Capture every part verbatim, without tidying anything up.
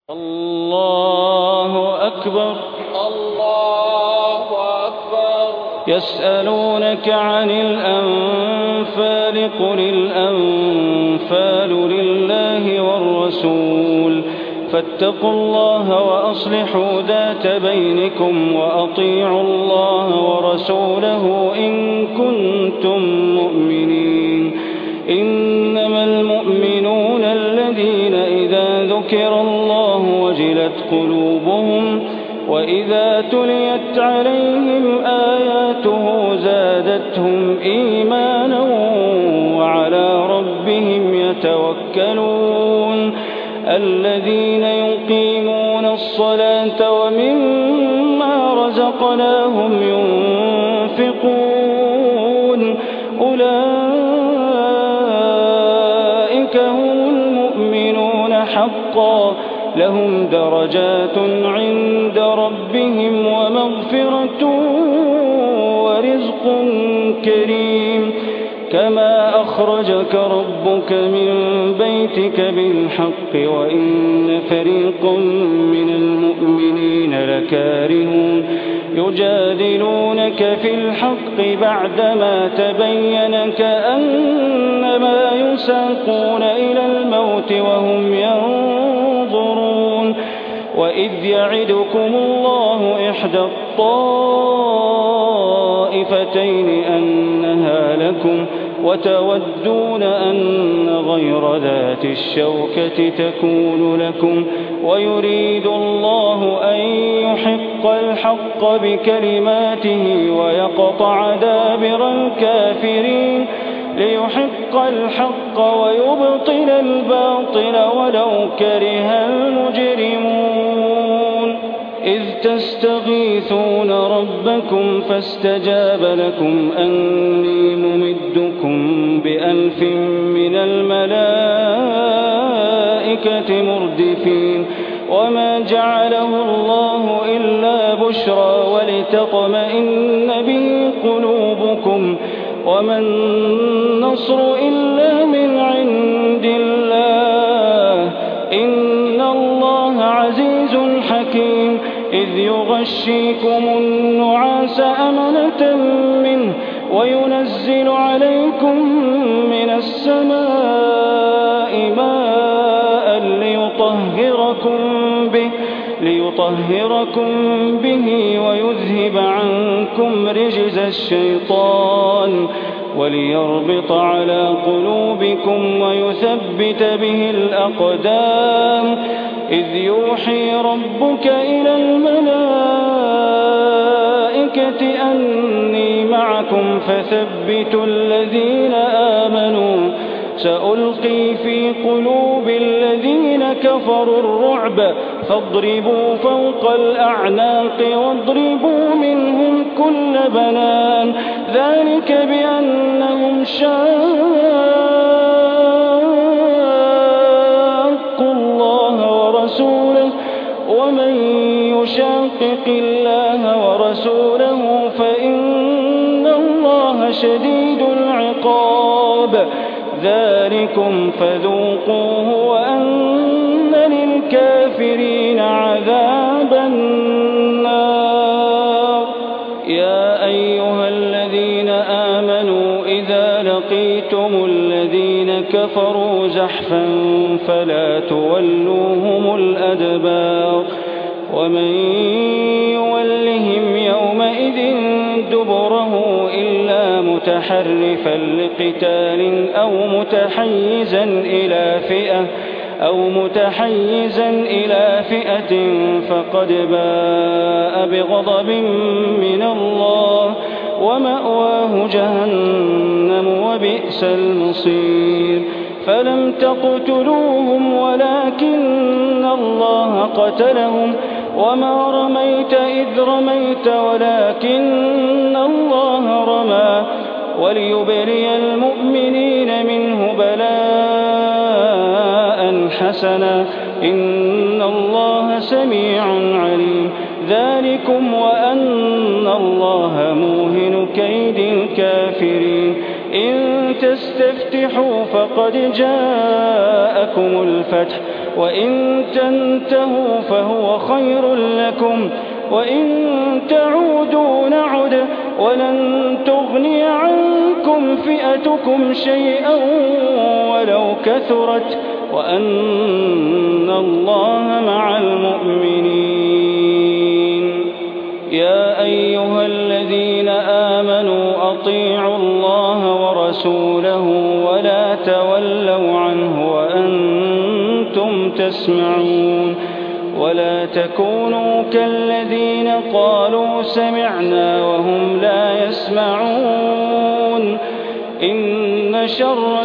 الله أكبر. الله أكبر. يسألونك عن الأنفال قل الأنفال لله والرسول فاتقوا الله وأصلحوا ذات بينكم وأطيعوا الله ورسوله إن كنتم مؤمنين. إنما المؤمنون الذين إذا ذكر الله وجلت قلوبهم وإذا تليت عليهم آياته زادتهم إيمانا وعلى ربهم يتوكلون. الذين يقيمون الصلاة ومما رزقناهم ينفقون أولئك هم المؤمنون حقا لهم درجات عند ربهم ومغفرة ورزق كريم. كما أخرجك ربك من بيتك بالحق وإن فريقا من المؤمنين لكارهون يجادلونك في الحق بعدما تبين كأنما يساقون إلى الموت وهم ينظرون. وإذ يعدكم الله إحدى الطائفتين أنها لكم وتودون أن غير ذات الشوكة تكون لكم ويريد الله أن يحق الحق بكلماته ويقطع دابر الكافرين ليحق الحق ويبطل الباطل ولو كره المجرمون. إذ تستغيثون ربكم فاستجاب لكم أني ممدكم بألف من الملائكة مردفين. وما جعله الله إلا بشرى ولتطمئن به قلوبكم وما النصر إلا من عند الله إن الله عزيز حكيم. إذ يغشيكم النعاس أمنة منه وينزل عليكم من السماء ماء ليطهركم به ليطهركم به ويذهب عنكم رجز الشيطان وليربط على قلوبكم ويثبت به الأقدام. إذ يوحي ربك إلى الملائكة أني معكم فثبتوا الذين آمنوا سألقي في قلوب الذين كفروا الرعب فاضربوا فوق الأعناق واضربوا منهم كل بنان ذلك بأنهم شاقوا الله ورسوله ومن يشاقق الله ورسوله فإن الله شديد العقاب. ذلكم فذوقوه وأن للكافرين عذاب النار. يا أيها الذين آمنوا إذا لقيتم الذين كفروا زحفا فلا تولوهم الأدبار ومن يولهم يومئذ دبره إلا متحرفا لقتال أو متحيزا إلى فئة أو متحيزا إلى فئة فقد باء بغضب من الله ومأواه جهنم وبئس المصير. فلم تقتلوهم ولكن الله قتلهم وما رميت إذ رميت ولكن الله رمى وليبلي المؤمنين منه بلاء حسنا إن الله سميع عليم. ذلكم وأن الله موهن كيد الكافرين. إن تستفتحوا فقد جاءكم الفتح وإن تنتهوا فهو خير لكم وإن تعودوا نعد ولن تغني عنكم فئتكم شيئا ولو كثرت وأن الله مع المؤمنين. يا أيها الذين آمنوا أطيعوا الله ورسوله ولا تولوا عنه وأنتم تسمعون ولا تكونوا كالذين قالوا سمعنا وهم لا يسمعون. إن شر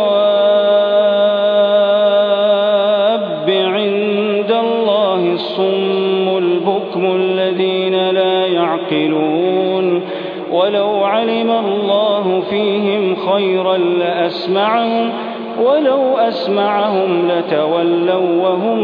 الدواب عند الله الصم البكم الذين لا يعقلون. ولو علم الله فيهم خيرا لأسمعهم ولو أسمعهم لتولوا وهم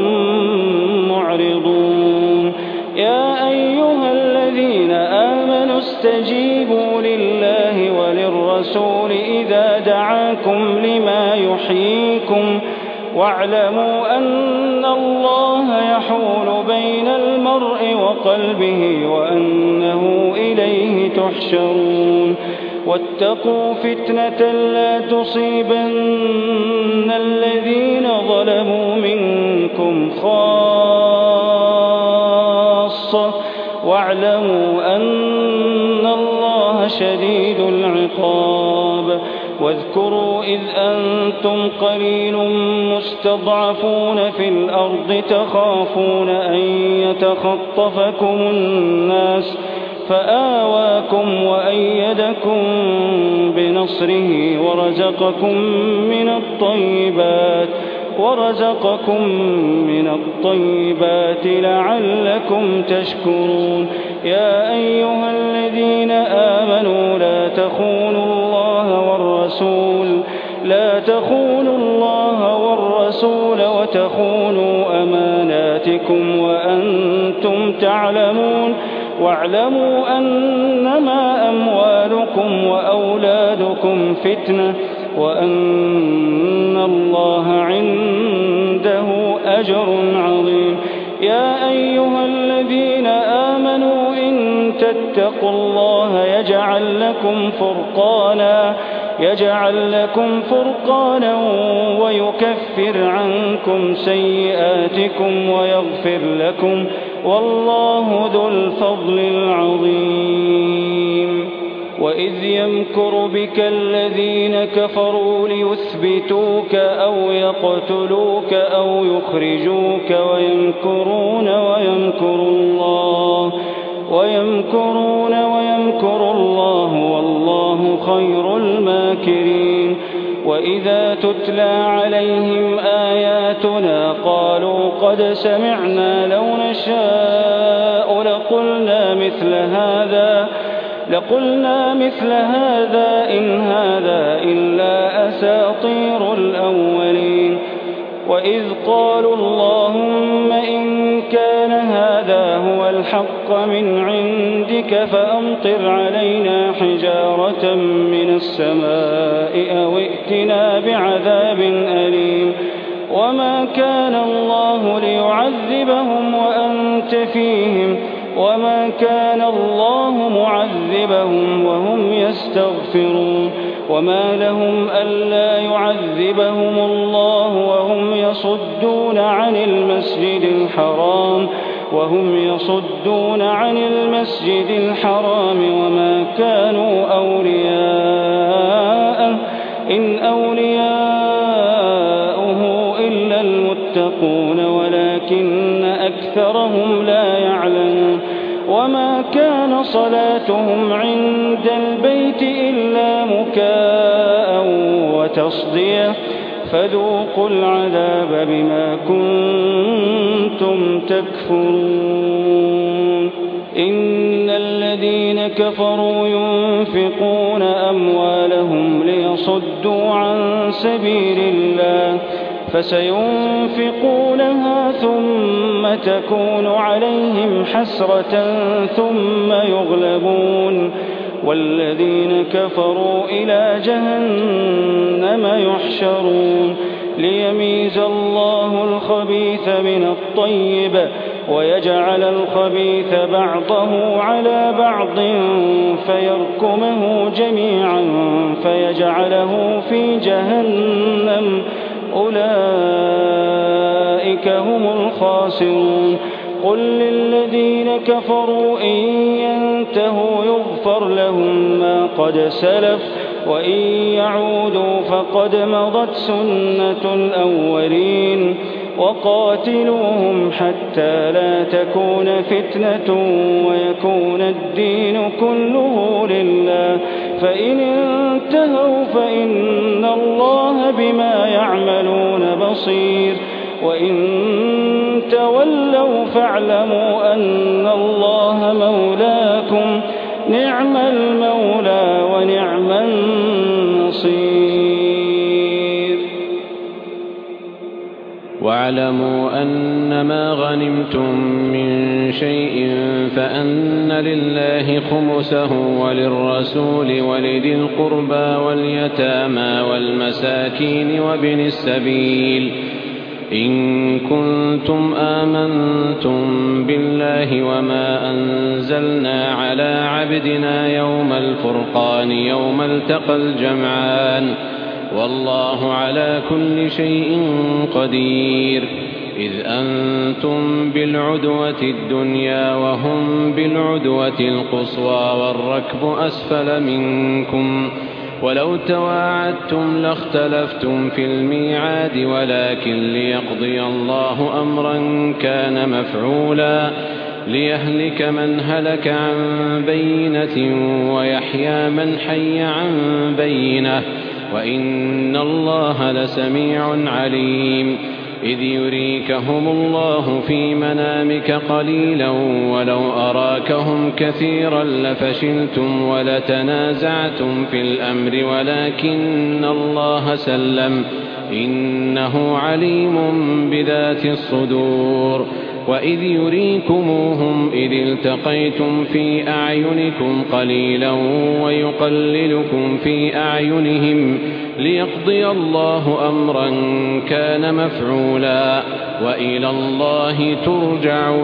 معرضون. يا أيها الذين آمنوا استجيبوا لله وللرسول إذا دعاكم لما يحييكم واعلموا أن الله يحول بين المرء وقلبه وأنه إليه تحشرون. واتقوا فتنة لا تصيبن الذين ظلموا منكم خاصة واعلموا أن الله شديد العقاب. واذكروا إذ أنتم قليل مستضعفون في الأرض تخافون أن يتخطفكم الناس فآواكم وأيدكم بنصره ورزقكم من الطيبات ورزقكم من الطيبات لعلكم تشكرون. يا أيها الذين آمنوا لا تخونوا الله والرسول لا تخونوا الله والرسول وتخونوا أماناتكم وأنتم تعلمون. واعلموا أنما أموالكم وأولادكم فتنة وأن الله عنده أجر عظيم. يا أيها الذين آمنوا إن تتقوا الله يجعل لكم فرقانا يجعل لكم فرقانا ويكفر عنكم سيئاتكم ويغفر لكم والله ذو الفضل العظيم. وإذ يمكر بك الذين كفروا ليثبتوك أو يقتلوك أو يخرجوك ويمكرون ويمكر الله ويمكرون ويمكر الله والله خير الماكرين. وإذا تتلى عليهم آياتنا قالوا قد سمعنا لو نشاء لقلنا مثل هذا لقلنا مثل هذا إن هذا إلا أساطير الأولين. وإذ قالوا اللهم إن كان هذا هو الحق من عندك فأمطر علينا حجارة من السماء أو ائتنا بعذاب أليم. وما كان الله ليعذبهم وأنت فيهم وما كان الله معذبهم وهم يستغفرون. وما لهم ألا يعذبهم الله وهم يصدون عن المسجد الحرام وهم يصدون عن المسجد الحرام وما كانوا أولياءه إن أولياؤه إلا المتقون ولكن أكثرهم لا يعلمون. وما كان صلاتهم عند البيت إلا مكاء وتصدية فذوقوا العذاب بما كنتم تكفرون. إن الذين كفروا ينفقون أموالهم ليصدوا عن سبيل الله فسينفقونها ثم تكون عليهم حسرة ثم يغلبون والذين كفروا إلى جهنم يحشرون ليميز الله الخبيث من الطيب ويجعل الخبيث بعضه على بعض فيركمه جميعا فيجعله في جهنم أولئك هم الخاسرون قل للذين كفروا إن ينتهوا يغفر لهم ما قد سلف وإن يعودوا فقد مضت سنة الأولين وقاتلوهم حتى لا تكون فتنة ويكون الدين كله لله فإن انتهوا فإن الله بما يعملون بصير وإن تولوا فاعلموا أن الله مولاكم نعم المولى ونعم النصير واعلموا أنما غنمتم من شيء فأن لله خمسه وللرسول ولذي القربى واليتامى والمساكين وابن السبيل إن كنتم آمنتم بالله وما أنزلنا على عبدنا يوم الفرقان يوم التقى الجمعان والله على كل شيء قدير إذ أنتم بالعدوة الدنيا وهم بالعدوة القصوى والركب أسفل منكم ولو تواعدتم لاختلفتم في الميعاد ولكن ليقضي الله أمرا كان مفعولا ليهلك من هلك عن بينة ويحيى من حي عن بينة وإن الله لسميع عليم إذ يريكهم الله في منامك قليلا ولو أراكهم كثيرا لفشلتم ولتنازعتم في الأمر ولكن الله سلم إنه عليم بذات الصدور وإذ يريكموهم إذ التقيتم في أعينكم قليلا ويقللكم في أعينهم ليقضي الله أمرا كان مفعولا وإلى الله ترجع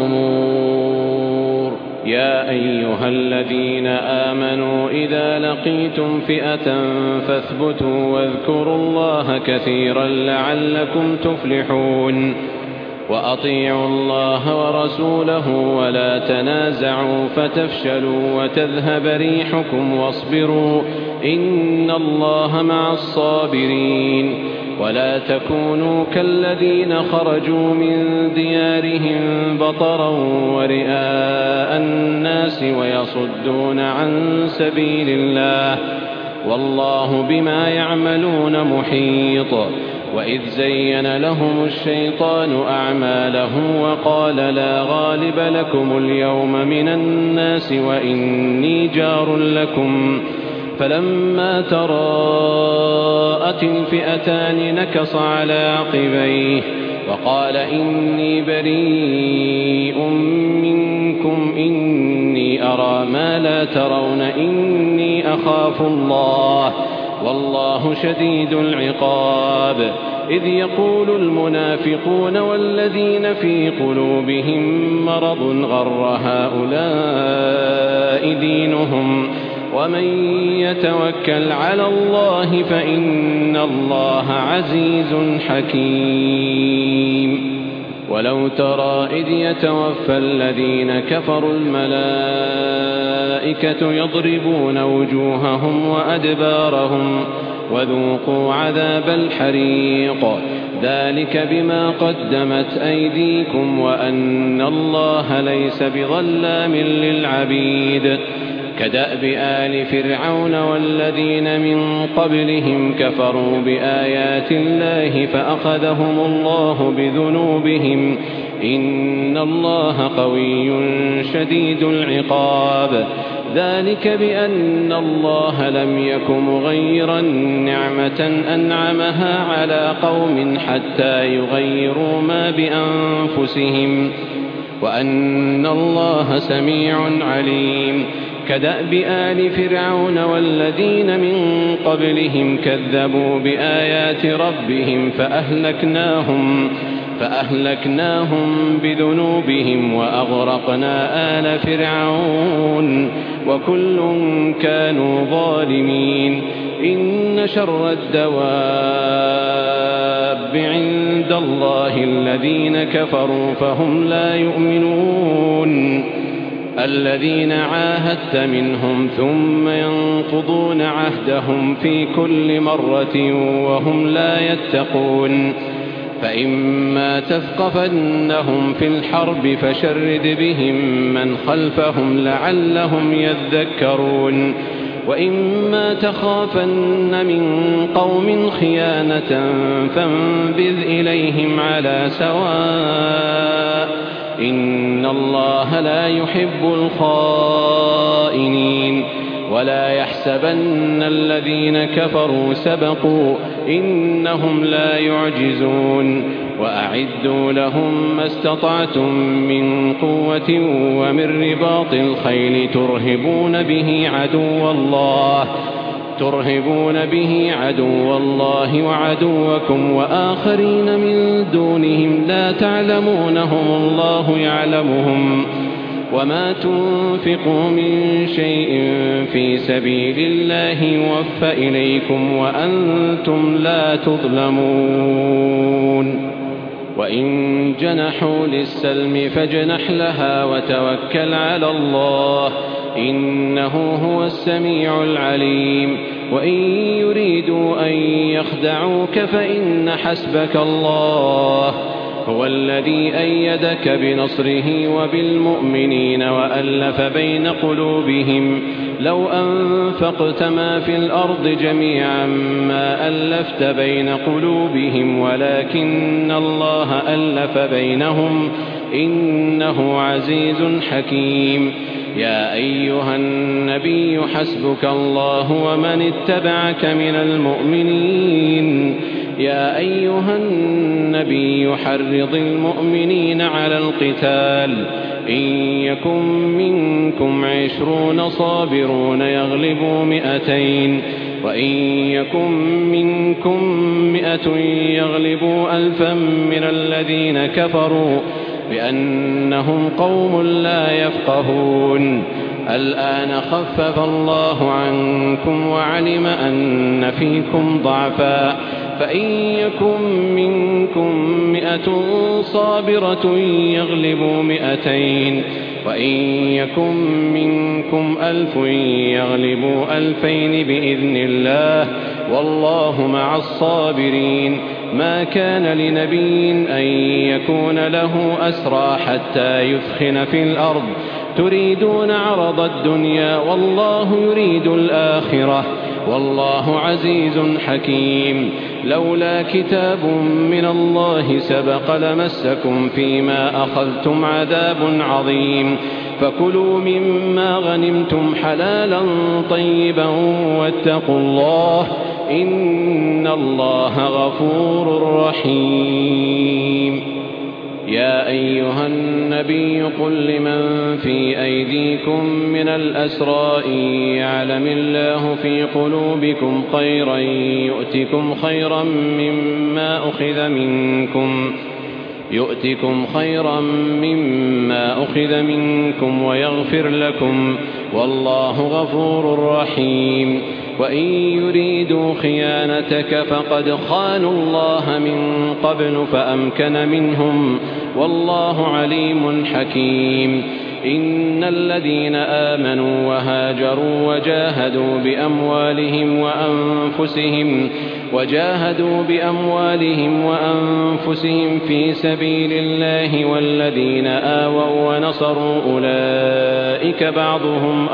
الأمور يا أيها الذين آمنوا إذا لقيتم فئة فاثبتوا واذكروا الله كثيرا لعلكم تفلحون وأطيعوا الله ورسوله ولا تنازعوا فتفشلوا وتذهب ريحكم واصبروا إن الله مع الصابرين ولا تكونوا كالذين خرجوا من ديارهم بطرا ورئاء الناس ويصدون عن سبيل الله والله بما يعملون محيط وإذ زين لهم الشيطان أعمالهم وقال لا غالب لكم اليوم من الناس وإني جار لكم فلما تراءت الفئتان نكص على عقبيه وقال إني بريء منكم إني أرى ما لا ترون إني أخاف الله والله شديد العقاب إذ يقول المنافقون والذين في قلوبهم مرض غر هؤلاء دينهم ومن يتوكل على الله فإن الله عزيز حكيم ولو ترى إذ يتوفى الذين كفروا الملائكة يضربون وجوههم وأدبارهم وذوقوا عذاب الحريق ذلك بما قدمت أيديكم وأن الله ليس بظلام للعبيد كدأب آل فرعون والذين من قبلهم كفروا بآيات الله فأخذهم الله بذنوبهم إن الله قوي شديد العقاب ذلك بأن الله لم يك مغيرا نعمة أنعمها على قوم حتى يغيروا ما بأنفسهم وأن الله سميع عليم. كدأب آل فرعون والذين من قبلهم كذبوا بآيات ربهم فأهلكناهم فأهلكناهم بذنوبهم وأغرقنا آل فرعون وكل كانوا ظالمين. إن شر الدواب عند الله الذين كفروا فهم لا يؤمنون. الذين عاهدت منهم ثم ينقضون عهدهم في كل مرة وهم لا يتقون. فإما تثقفنهم في الحرب فشرد بهم من خلفهم لعلهم يذكرون. وإما تخافن من قوم خيانة فانبذ إليهم على سواء إن الله لا يحب الخائنين. ولا يحسبن الذين كفروا سبقوا إنهم لا يعجزون. وأعدوا لهم ما استطعتم من قوة ومن رباط الخيل ترهبون به عدو الله ترهبون به عدو الله وعدوكم وآخرين من دونهم لا تعلمونهم الله يعلمهم. وما تنفقوا من شيء في سبيل الله يوفى إليكم وأنتم لا تظلمون. وإن جنحوا للسلم فاجنح لها وتوكل على الله إنه هو السميع العليم. وإن يريدوا أن يخدعوك فإن حسبك الله هو الذي أيدك بنصره وبالمؤمنين وألف بين قلوبهم. لو أنفقت ما في الأرض جميعا ما ألفت بين قلوبهم ولكن الله ألف بينهم إنه عزيز حكيم. يا أيها النبي حسبك الله ومن اتبعك من المؤمنين. يا أيها النبي حرض المؤمنين على القتال إن يكن منكم عشرون صابرون يغلبوا مئتين وإن يكن منكم مئة يغلبوا ألفا من الذين كفروا بأنهم قوم لا يفقهون. الآن خفف الله عنكم وعلم أن فيكم ضعفا فإن يكن منكم مئة صابرة يغلبوا مئتين وإن يكن منكم ألف يغلبوا ألفين بإذن الله والله مع الصابرين. ما كان لنبي أن يكون له أسرى حتى يثخن في الأرض تريدون عرض الدنيا والله يريد الآخرة والله عزيز حكيم. لولا كتاب من الله سبق لمسكم فيما أخذتم عذاب عظيم. فكلوا مما غنمتم حلالا طيبا واتقوا الله إن الله غفور رحيم. يا أيها النبي قل لمن في أيديكم من الأسرى إن يعلم الله في قلوبكم خيرا يؤتكم خيرا مما أخذ منكم يؤتكم خيرا مما أخذ منكم ويغفر لكم والله غفور رحيم. وإن يريدوا خيانتك فقد خانوا الله من قبل فأمكن منهم والله عليم حكيم. إن الذين آمنوا وهاجروا وجاهدوا بأموالهم وأنفسهم وجاهدوا بأموالهم وأنفسهم في سبيل الله والذين آووا ونصروا أولئك بعضهم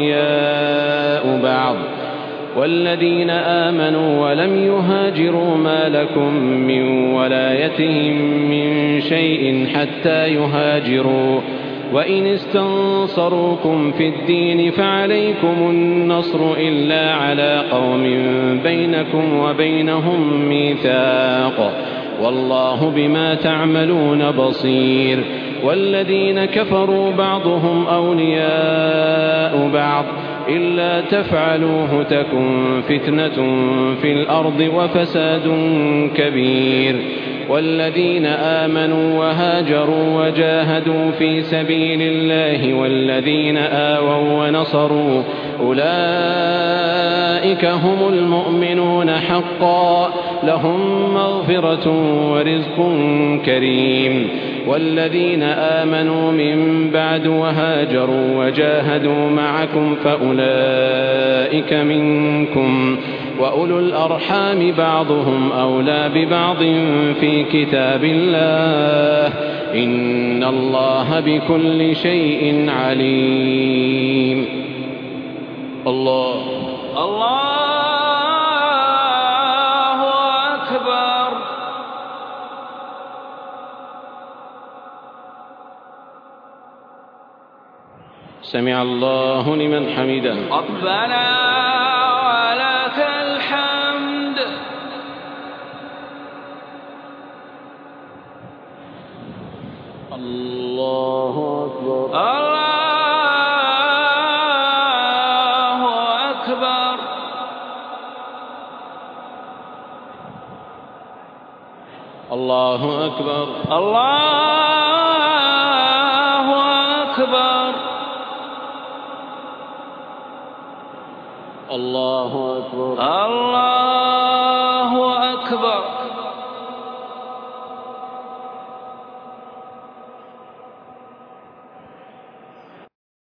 أولياء بعض والذين آمنوا ولم يهاجروا ما لكم من ولايتهم من شيء حتى يهاجروا وإن استنصروكم في الدين فعليكم النصر إلا على قوم بينكم وبينهم ميثاق والله بما تعملون بصير والذين كفروا بعضهم أولياء بعض إلا تفعلوه تكن فتنة في الأرض وفساد كبير والذين آمنوا وهاجروا وجاهدوا في سبيل الله والذين آووا ونصروا أولئك هم المؤمنون حقا لهم مغفرة ورزق كريم والذين آمنوا من بعد وهاجروا وجاهدوا معكم فأولئك منكم وأولو الأرحام بعضهم أولى ببعض في كتاب الله إن الله بكل شيء عليم. الله الله أكبر. سمع الله لمن حمده. ربنا ولك الحمد. الله أكبر. الله أكبر. الله أكبر. الله أكبر. الله أكبر. الله أكبر.